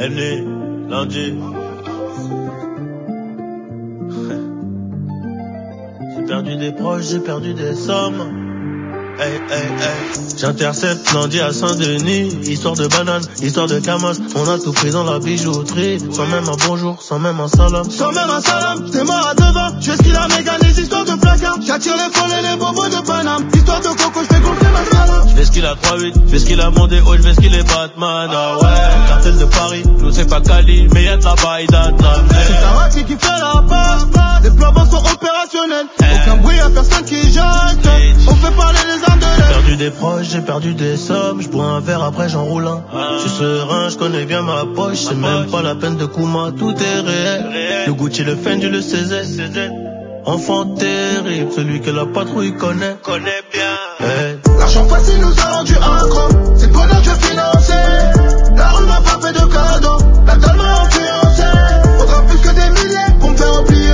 Henny, lundi. J'ai perdu des proches, j'ai perdu des sommes. Hey, hey, hey. J'intercepte lundi à Saint-Denis. Histoire de banane, histoire de camas. On a tout pris dans la bijouterie. Sans même un bonjour, sans même un salam. Sans même un salam, t'es mort à 2 ans. Je fais ce qu'il a mégané, histoires de placard. J'attire les folles et les bobos de Paname. Histoire de coco, je fais gonfler ma salade. Je fais ce qu'il a 3-8, je fais ce qu'il a mondé. Oh, je fais ce qu'il est Batman. Ah ouais, cartel de Paris. Nous c'est pas Cali, mais y'a de la baïda, de la mer. C'est Tawaxi qui fait la passe. Les plans sont opérationnels. Aucun bruit à personne qui jette. On fait parler les armes de l'air. J'ai perdu des proches, j'ai perdu des sommes. Je bois un verre, après j'enroule un. Je suis serein, je connais bien ma poche. C'est même pas la peine de Kouma, tout est réel. Le Gucci, le Fendi, le CZ. Enfant terrible, celui que la patrouille connaît bien. Hey. L'argent facile nous a rendu accro. C'est le bonheur que je finançais. La rue m'a pas fait de cadeau. La dalle m'a influencé. Faudra plus que des milliers pour me faire oublier,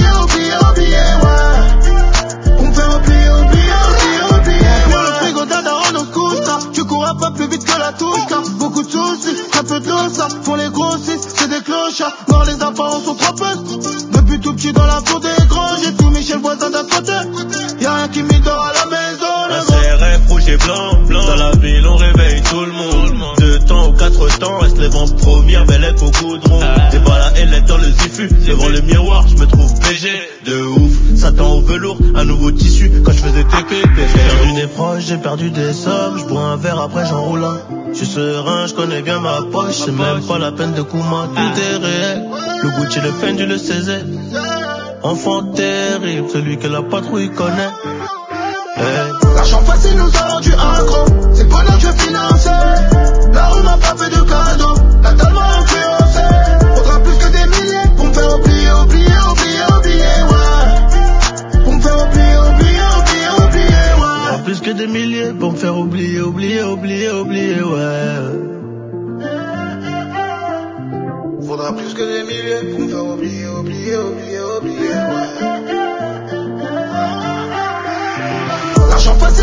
ouais. Pour me faire oublier. Pour le frigo d'Adaron, on se couche là. Tu cours un peu plus vite que la touche là. Beaucoup de soucis, très peu de l'eau ça. Pour les grossistes, c'est des clochards. Voir les apparences sont trop peu. Depuis tout petit dans la cour des grands, j'ai tout mis chez le voisin d'à côté. Y'a rien qui m'idore à la maison. Un CRF rouge et blanc. Dans la ville on réveille tout le monde. 2 temps ou 4 temps, elle se lève en première, belle est au goudron. T'es pas là, elle est dans le diffus. Devant le miroir, je me trouve PG. De ouf, Satan au velours, un nouveau tissu. Quand je faisais TP, j'ai perdu des proches, j'ai perdu des sommes. Je bois un verre, après j'enroule un. Je suis serein, je connais bien ma poche. C'est même pas la peine de Kouma, tout est réel. Le Gucci, le Fendi, le CZ. Enfant terrible, celui que la patrouille connaît. Hey. L'argent facile nous a rendu accro. C'est le bonheur que je finançais. La rue m'a pas fait de cadeau. La dalle m'a influencé. Faudra plus que des milliers pour me faire oublier, ouais. Pour me faire oublier, ouais. Faudra plus que des milliers pour me faire oublier, ouais. Faudra plus que des milliers pour me faire oublier, ouais. L'argent facile